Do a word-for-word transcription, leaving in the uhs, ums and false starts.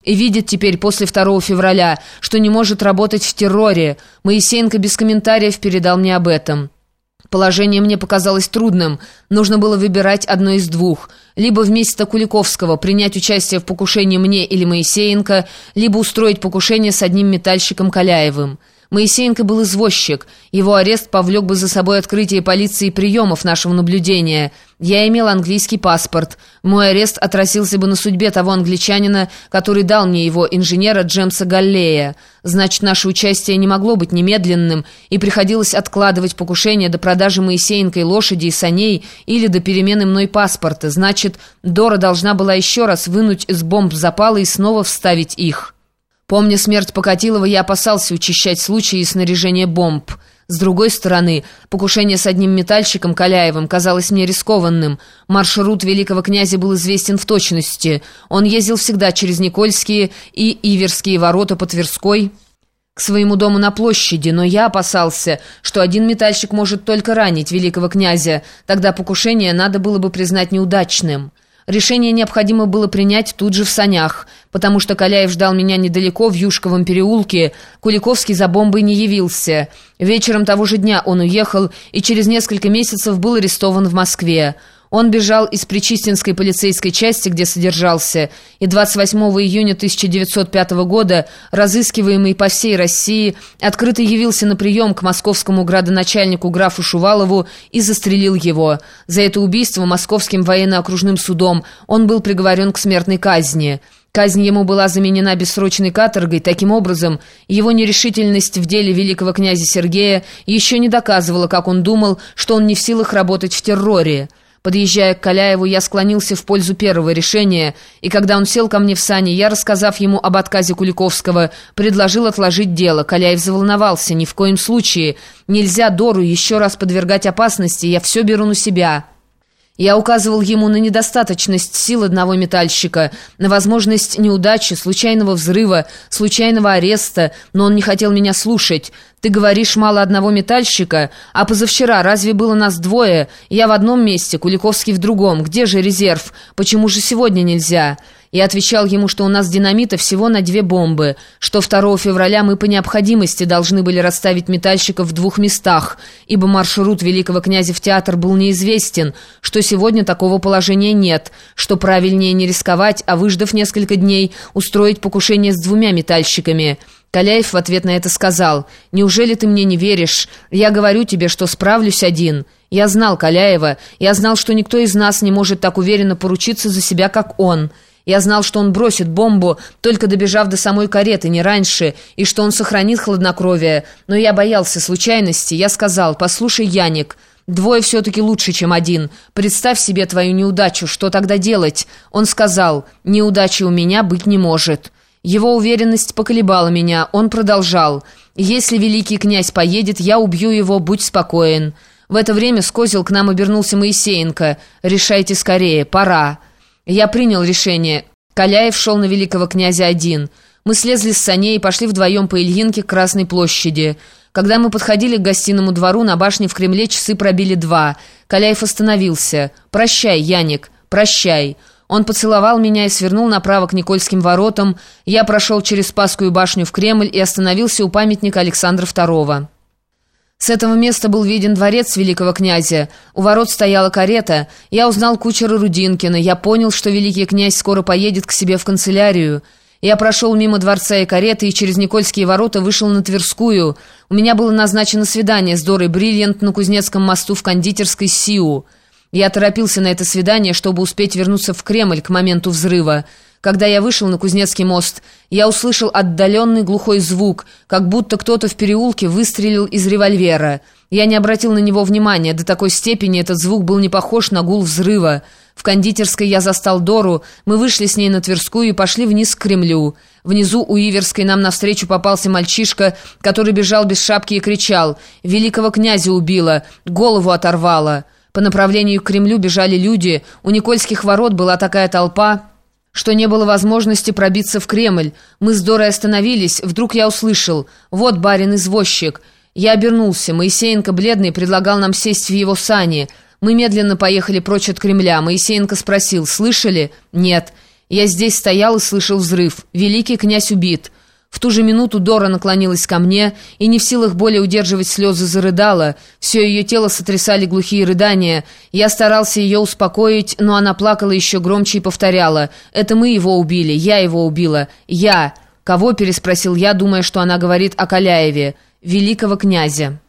и видит теперь после второго февраля, что не может работать в терроре. Моисеенко без комментариев передал мне об этом. Положение мне показалось трудным. Нужно было выбирать одно из двух. Либо вместо Куликовского принять участие в покушении мне или Моисеенко, либо устроить покушение с одним метальщиком Каляевым. Моисеенко был извозчик. Его арест повлек бы за собой открытие полиции приемов нашего наблюдения. Я имел английский паспорт. Мой арест отразился бы на судьбе того англичанина, который дал мне его, инженера Джемса Галлея. Значит, наше участие не могло быть немедленным, и приходилось откладывать покушение до продажи Моисеенко и лошади и саней или до перемены мной паспорта. Значит, Дора должна была еще раз вынуть из бомб запалы и снова вставить их. Помня смерть Покатилова, я опасался учащать случаи и снаряжения бомб. С другой стороны, покушение с одним метальщиком Каляевым казалось мне рискованным. Маршрут великого князя был известен в точности. Он ездил всегда через Никольские и Иверские ворота по Тверской к своему дому на площади, но я опасался, что один метальщик может только ранить великого князя. Тогда покушение надо было бы признать неудачным. Решение необходимо было принять тут же в санях, потому что Каляев ждал меня недалеко, в Юшковом переулке. Куликовский за бомбой не явился. Вечером того же дня он уехал и через несколько месяцев был арестован в Москве. Он бежал из Причистинской полицейской части, где содержался, и двадцать восьмого июня тысяча девятьсот пятого года, разыскиваемый по всей России, открыто явился на прием к московскому градоначальнику графу Шувалову и застрелил его. За это убийство Московским военно-окружным судом он был приговорен к смертной казни. Казнь ему была заменена бессрочной каторгой. Таким образом, его нерешительность в деле великого князя Сергея еще не доказывала, как он думал, что он не в силах работать в терроре. Подъезжая к Каляеву, я склонился в пользу первого решения, и когда он сел ко мне в сани, я, рассказав ему об отказе Куликовского, предложил отложить дело. Каляев заволновался. «Ни в коем случае. Нельзя Дору еще раз подвергать опасности. Я все беру на себя». Я указывал ему на недостаточность сил одного метальщика, на возможность неудачи, случайного взрыва, случайного ареста, но он не хотел меня слушать. «Ты говоришь, мало одного метальщика? А позавчера разве было нас двое? Я в одном месте, Куликовский в другом. Где же резерв? Почему же сегодня нельзя?» Я отвечал ему, что у нас динамита всего на две бомбы, что второго февраля мы по необходимости должны были расставить метальщиков в двух местах, ибо маршрут великого князя в театр был неизвестен, что сегодня такого положения нет, что правильнее не рисковать, а, выждав несколько дней, устроить покушение с двумя метальщиками. Каляев в ответ на это сказал: «Неужели ты мне не веришь? Я говорю тебе, что справлюсь один». Я знал Каляева, я знал, что никто из нас не может так уверенно поручиться за себя, как он. Я знал, что он бросит бомбу, только добежав до самой кареты, не раньше, и что он сохранит хладнокровие. Но я боялся случайности. Я сказал: «Послушай, Яник, двое все-таки лучше, чем один. Представь себе твою неудачу, что тогда делать?» Он сказал: «Неудачи у меня быть не может». Его уверенность поколебала меня. Он продолжал: «Если великий князь поедет, я убью его, будь спокоен». В это время с козел к нам обернулся Моисеенко. «Решайте скорее, пора». Я принял решение. Каляев шел на великого князя один. Мы слезли с саней и пошли вдвоем по Ильинке к Красной площади. Когда мы подходили к гостиному двору, на башне в Кремле часы пробили два. Каляев остановился. «Прощай, Яник, прощай». Он поцеловал меня и свернул направо к Никольским воротам. Я прошел через Спасскую башню в Кремль и остановился у памятника Александра второго. С этого места был виден дворец великого князя. У ворот стояла карета. Я узнал кучера Рудинкина. Я понял, что великий князь скоро поедет к себе в канцелярию. Я прошел мимо дворца и кареты и через Никольские ворота вышел на Тверскую. У меня было назначено свидание с Дорой Бриллиант на Кузнецком мосту в кондитерской «Сиу». Я торопился на это свидание, чтобы успеть вернуться в Кремль к моменту взрыва. Когда я вышел на Кузнецкий мост, я услышал отдаленный глухой звук, как будто кто-то в переулке выстрелил из револьвера. Я не обратил на него внимания, до такой степени этот звук был не похож на гул взрыва. В кондитерской я застал Дору, мы вышли с ней на Тверскую и пошли вниз к Кремлю. Внизу у Иверской нам навстречу попался мальчишка, который бежал без шапки и кричал: «Великого князя убило, голову оторвало». По направлению к Кремлю бежали люди, у Никольских ворот была такая толпа, что не было возможности пробиться в Кремль. Мы с Дорой остановились, вдруг я услышал: «Вот барин-извозчик». Я обернулся. Моисеенко, бледный, предлагал нам сесть в его сани. Мы медленно поехали прочь от Кремля. Моисеенко спросил: «Слышали?» «Нет». Я здесь стоял и слышал взрыв. Великий князь убит. В ту же минуту Дора наклонилась ко мне и, не в силах более удерживать слезы, зарыдала. Все ее тело сотрясали глухие рыдания. Я старался ее успокоить, но она плакала еще громче и повторяла: «Это мы его убили, я его убила, я». «Кого?» — переспросил я, думая, что она говорит о Каляеве. «Великого князя».